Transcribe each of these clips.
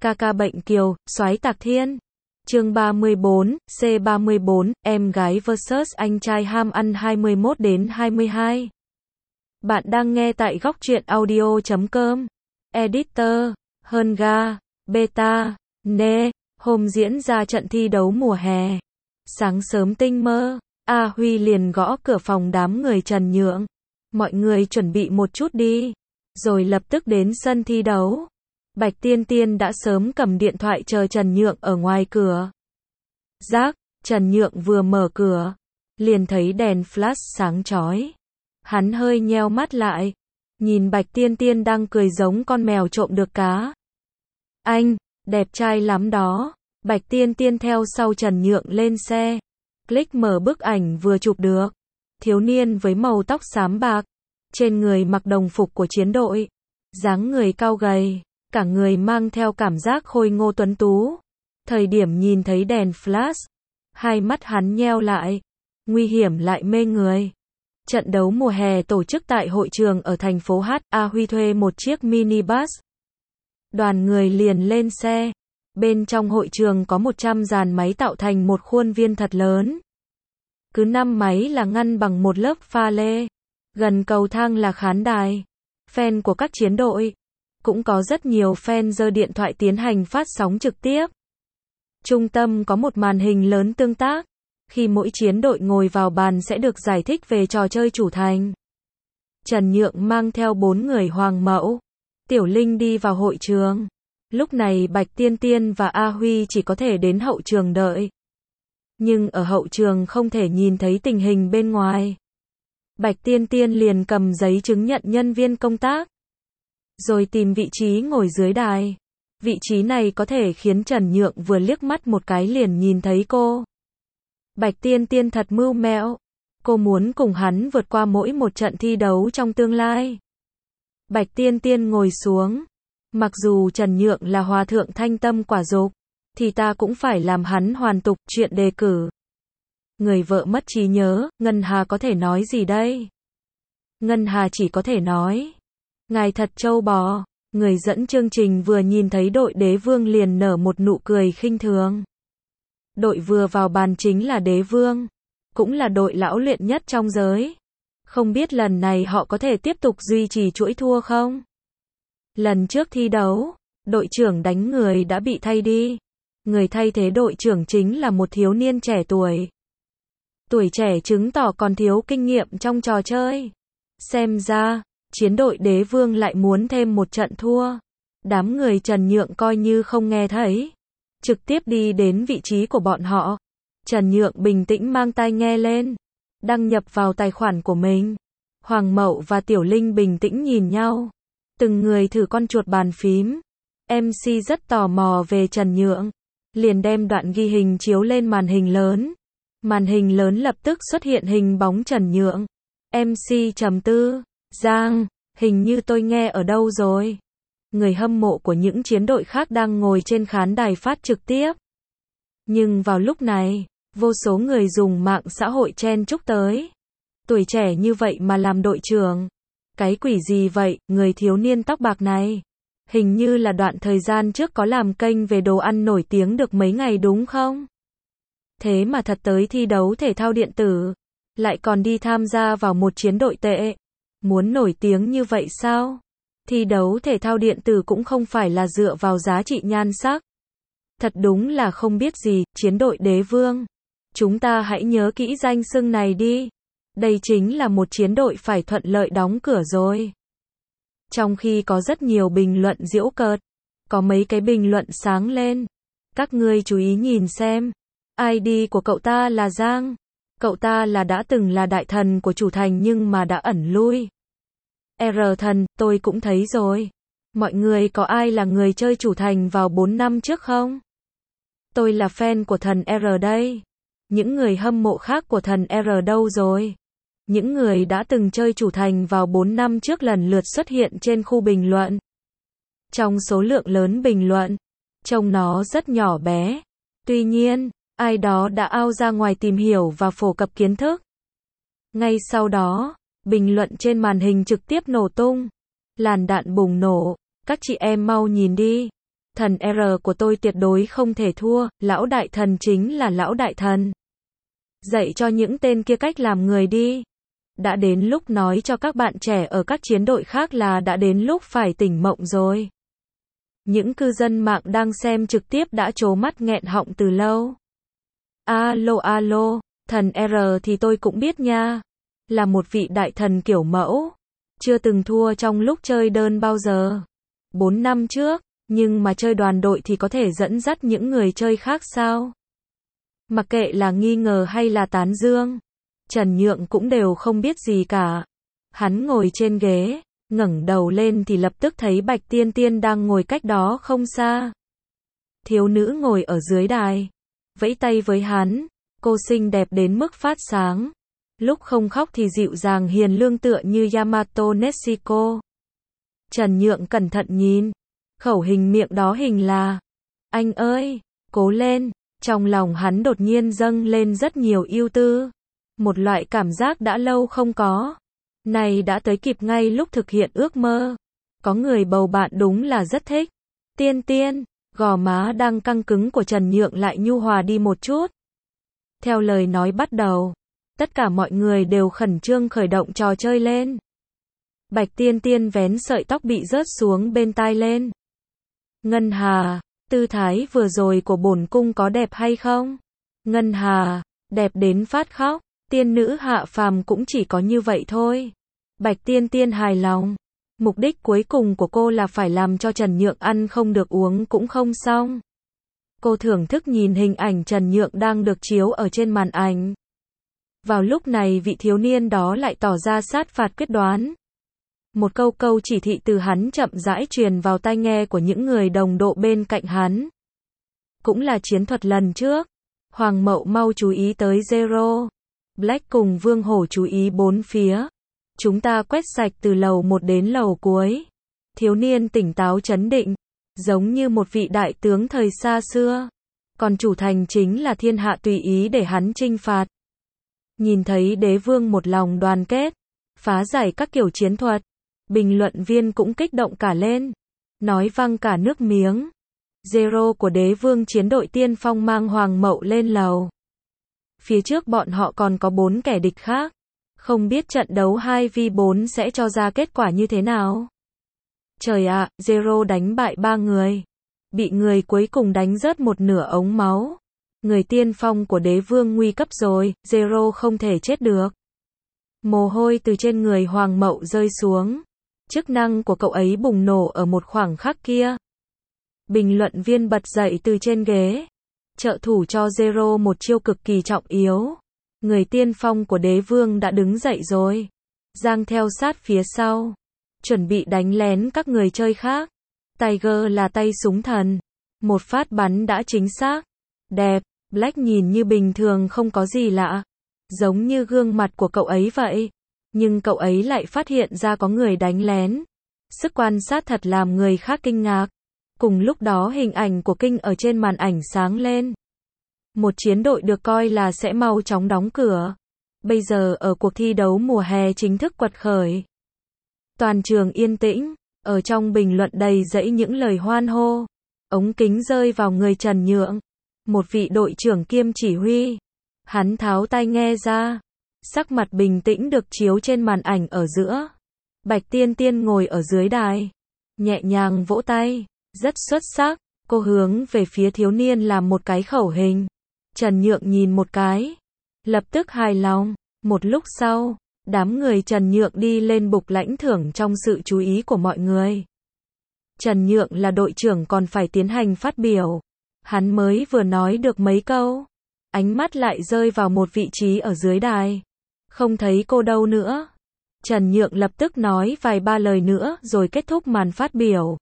Ca ca bệnh kiều, soái tạc thiên. Chương 34, C34, em gái vs anh trai ham ăn 21 đến 22. Bạn đang nghe tại góc truyện audio.com. Editor, Hơn Ga, Beta, Nê. Hôm diễn ra trận thi đấu mùa hè. Sáng sớm tinh mơ, A Huy liền gõ cửa phòng đám người Trần Nhượng. Mọi người chuẩn bị một chút đi. Rồi lập tức đến sân thi đấu. Bạch Tiên Tiên đã sớm cầm điện thoại chờ Trần Nhượng ở ngoài cửa. Rác, Trần Nhượng vừa mở cửa, liền thấy đèn flash sáng chói. Hắn hơi nheo mắt lại, nhìn Bạch Tiên Tiên đang cười giống con mèo trộm được cá. Anh, đẹp trai lắm đó. Bạch Tiên Tiên theo sau Trần Nhượng lên xe. Click mở bức ảnh vừa chụp được. Thiếu niên với màu tóc xám bạc, trên người mặc đồng phục của chiến đội, dáng người cao gầy, cả người mang theo cảm giác khôi ngô tuấn tú. Thời điểm nhìn thấy đèn flash, hai mắt hắn nheo lại, nguy hiểm lại mê người. Trận đấu mùa hè tổ chức tại hội trường ở thành phố H. A Huy thuê một chiếc minibus. Đoàn người liền lên xe. Bên trong hội trường có 100 dàn máy tạo thành một khuôn viên thật lớn. Cứ 5 máy là ngăn bằng một lớp pha lê. Gần cầu thang là khán đài. Fan của các chiến đội. Cũng có rất nhiều fan giơ điện thoại tiến hành phát sóng trực tiếp. Trung tâm có một màn hình lớn tương tác. Khi mỗi chiến đội ngồi vào bàn sẽ được giải thích về trò chơi chủ thành. Trần Nhượng mang theo 4 người hoàng mẫu. Tiểu Linh đi vào hội trường. Lúc này Bạch Tiên Tiên và A Huy chỉ có thể đến hậu trường đợi. Nhưng ở hậu trường không thể nhìn thấy tình hình bên ngoài. Bạch Tiên Tiên liền cầm giấy chứng nhận nhân viên công tác. Rồi tìm vị trí ngồi dưới đài. Vị trí này có thể khiến Trần Nhượng vừa liếc mắt một cái liền nhìn thấy cô. Bạch Tiên Tiên thật mưu mẹo. Cô muốn cùng hắn vượt qua mỗi một trận thi đấu trong tương lai. Bạch Tiên Tiên ngồi xuống. Mặc dù Trần Nhượng là hòa thượng thanh tâm quả dục, thì ta cũng phải làm hắn hoàn tục chuyện đề cử. Người vợ mất trí nhớ, Ngân Hà có thể nói gì đây? Ngân Hà chỉ có thể nói, ngài thật trâu bò. Người dẫn chương trình vừa nhìn thấy đội đế vương liền nở một nụ cười khinh thường. Đội vừa vào bàn chính là đế vương, cũng là đội lão luyện nhất trong giới. Không biết lần này họ có thể tiếp tục duy trì chuỗi thua không? Lần trước thi đấu, đội trưởng đánh người đã bị thay đi. Người thay thế đội trưởng chính là một thiếu niên trẻ tuổi. Tuổi trẻ chứng tỏ còn thiếu kinh nghiệm trong trò chơi. Xem ra, chiến đội đế vương lại muốn thêm một trận thua. Đám người Trần Nhượng coi như không nghe thấy. Trực tiếp đi đến vị trí của bọn họ. Trần Nhượng bình tĩnh mang tai nghe lên. Đăng nhập vào tài khoản của mình. Hoàng Mậu và Tiểu Linh bình tĩnh nhìn nhau. Từng người thử con chuột bàn phím. MC rất tò mò về Trần Nhượng. Liền đem đoạn ghi hình chiếu lên màn hình lớn. Màn hình lớn lập tức xuất hiện hình bóng Trần Nhượng. MC trầm tư. Giang, hình như tôi nghe ở đâu rồi. Người hâm mộ của những chiến đội khác đang ngồi trên khán đài phát trực tiếp. Nhưng vào lúc này, vô số người dùng mạng xã hội chen chúc tới. Tuổi trẻ như vậy mà làm đội trưởng. Cái quỷ gì vậy, người thiếu niên tóc bạc này? Hình như là đoạn thời gian trước có làm kênh về đồ ăn nổi tiếng được mấy ngày đúng không? Thế mà thật tới thi đấu thể thao điện tử. Lại còn đi tham gia vào một chiến đội tệ. Muốn nổi tiếng như vậy sao? Thi đấu thể thao điện tử cũng không phải là dựa vào giá trị nhan sắc. Thật đúng là không biết gì, chiến đội đế vương. Chúng ta hãy nhớ kỹ danh xưng này đi. Đây chính là một chiến đội phải thuận lợi đóng cửa rồi. Trong khi có rất nhiều bình luận giễu cợt, có mấy cái bình luận sáng lên. Các ngươi chú ý nhìn xem. ID của cậu ta là Giang. Cậu ta là đã từng là đại thần của chủ thành nhưng mà đã ẩn lui. R thần, tôi cũng thấy rồi. Mọi người có ai là người chơi chủ thành vào 4 năm trước không? Tôi là fan của thần R đây. Những người hâm mộ khác của thần R đâu rồi? Những người đã từng chơi chủ thành vào 4 năm trước lần lượt xuất hiện trên khu bình luận. Trong số lượng lớn bình luận, trông nó rất nhỏ bé. Tuy nhiên, ai đó đã ao ra ngoài tìm hiểu và phổ cập kiến thức. Ngay sau đó, bình luận trên màn hình trực tiếp nổ tung. Làn đạn bùng nổ. Các chị em mau nhìn đi. Thần R của tôi tuyệt đối không thể thua, lão đại thần chính là lão đại thần. Dạy cho những tên kia cách làm người đi. Đã đến lúc nói cho các bạn trẻ ở các chiến đội khác là đã đến lúc phải tỉnh mộng rồi. Những cư dân mạng đang xem trực tiếp đã trố mắt nghẹn họng từ lâu. Alo alo, thần R thì tôi cũng biết nha. Là một vị đại thần kiểu mẫu. Chưa từng thua trong lúc chơi đơn bao giờ. 4 năm trước, nhưng mà chơi đoàn đội thì có thể dẫn dắt những người chơi khác sao? Mặc kệ là nghi ngờ hay là tán dương, Trần Nhượng cũng đều không biết gì cả. Hắn ngồi trên ghế, ngẩng đầu lên thì lập tức thấy Bạch Tiên Tiên đang ngồi cách đó không xa. Thiếu nữ ngồi ở dưới đài, vẫy tay với hắn, cô xinh đẹp đến mức phát sáng. Lúc không khóc thì dịu dàng hiền lương tựa như Yamato Nezuko. Trần Nhượng cẩn thận nhìn, khẩu hình miệng đó hình là: anh ơi, cố lên. Trong lòng hắn đột nhiên dâng lên rất nhiều ưu tư. Một loại cảm giác đã lâu không có. Này đã tới kịp ngay lúc thực hiện ước mơ. Có người bầu bạn đúng là rất thích. Tiên Tiên, gò má đang căng cứng của Trần Nhượng lại nhu hòa đi một chút. Theo lời nói bắt đầu, tất cả mọi người đều khẩn trương khởi động trò chơi lên. Bạch Tiên Tiên vén sợi tóc bị rớt xuống bên tai lên. Ngân Hà, tư thái vừa rồi của bổn cung có đẹp hay không? Ngân Hà, đẹp đến phát khóc. Tiên nữ hạ phàm cũng chỉ có như vậy thôi. Bạch Tiên Tiên hài lòng. Mục đích cuối cùng của cô là phải làm cho Trần Nhượng ăn không được uống cũng không xong. Cô thưởng thức nhìn hình ảnh Trần Nhượng đang được chiếu ở trên màn ảnh. Vào lúc này vị thiếu niên đó lại tỏ ra sát phạt quyết đoán. Một câu chỉ thị từ hắn chậm rãi truyền vào tai nghe của những người đồng độ bên cạnh hắn. Cũng là chiến thuật lần trước. Hoàng Mậu mau chú ý tới Zero. Black cùng Vương Hổ chú ý bốn phía. Chúng ta quét sạch từ lầu 1 đến lầu cuối. Thiếu niên tỉnh táo trấn định, giống như một vị đại tướng thời xa xưa. Còn chủ thành chính là thiên hạ tùy ý để hắn chinh phạt. Nhìn thấy đế vương một lòng đoàn kết, phá giải các kiểu chiến thuật, bình luận viên cũng kích động cả lên, nói văng cả nước miếng. Zero của đế vương chiến đội tiên phong mang Hoàng Mậu lên lầu. Phía trước bọn họ còn có 4 kẻ địch khác. Không biết trận đấu 2v4 sẽ cho ra kết quả như thế nào. Trời ạ, Zero đánh bại 3 người. Bị người cuối cùng đánh rớt một nửa ống máu. Người tiên phong của đế vương nguy cấp rồi, Zero không thể chết được. Mồ hôi từ trên người Hoàng Mậu rơi xuống. Chức năng của cậu ấy bùng nổ ở một khoảng khắc kia. Bình luận viên bật dậy từ trên ghế. Trợ thủ cho Zero một chiêu cực kỳ trọng yếu. Người tiên phong của đế vương đã đứng dậy rồi. Giang theo sát phía sau. Chuẩn bị đánh lén các người chơi khác. Tiger là tay súng thần. Một phát bắn đã chính xác. Đẹp, Black nhìn như bình thường không có gì lạ. Giống như gương mặt của cậu ấy vậy. Nhưng cậu ấy lại phát hiện ra có người đánh lén. Sức quan sát thật làm người khác kinh ngạc. Cùng lúc đó hình ảnh của Kinh ở trên màn ảnh sáng lên. Một chiến đội được coi là sẽ mau chóng đóng cửa. Bây giờ ở cuộc thi đấu mùa hè chính thức quật khởi. Toàn trường yên tĩnh, ở trong bình luận đầy dẫy những lời hoan hô. Ống kính rơi vào người Trần Nhượng, một vị đội trưởng kiêm chỉ huy. Hắn tháo tai nghe ra, sắc mặt bình tĩnh được chiếu trên màn ảnh ở giữa. Bạch Tiên Tiên ngồi ở dưới đài, nhẹ nhàng vỗ tay, rất xuất sắc. Cô hướng về phía thiếu niên làm một cái khẩu hình. Trần Nhượng nhìn một cái, lập tức hài lòng. Một lúc sau, đám người Trần Nhượng đi lên bục lãnh thưởng trong sự chú ý của mọi người. Trần Nhượng là đội trưởng còn phải tiến hành phát biểu. Hắn mới vừa nói được mấy câu, ánh mắt lại rơi vào một vị trí ở dưới đài. Không thấy cô đâu nữa. Trần Nhượng lập tức nói vài ba lời nữa rồi kết thúc màn phát biểu.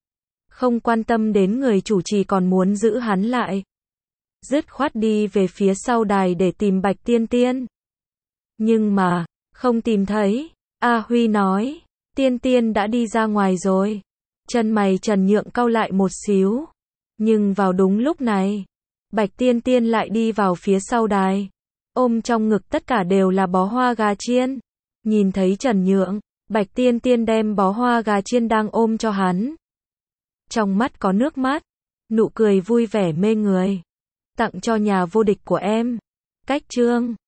Không quan tâm đến người chủ trì còn muốn giữ hắn lại. Dứt khoát đi về phía sau đài để tìm Bạch Tiên Tiên. Nhưng mà, không tìm thấy. A Huy nói, Tiên Tiên đã đi ra ngoài rồi. Chân mày Trần Nhượng cau lại một xíu. Nhưng vào đúng lúc này, Bạch Tiên Tiên lại đi vào phía sau đài. Ôm trong ngực tất cả đều là bó hoa gà chiên. Nhìn thấy Trần Nhượng, Bạch Tiên Tiên đem bó hoa gà chiên đang ôm cho hắn. Trong mắt có nước mắt. Nụ cười vui vẻ mê người. Tặng cho nhà vô địch của em. Cách chương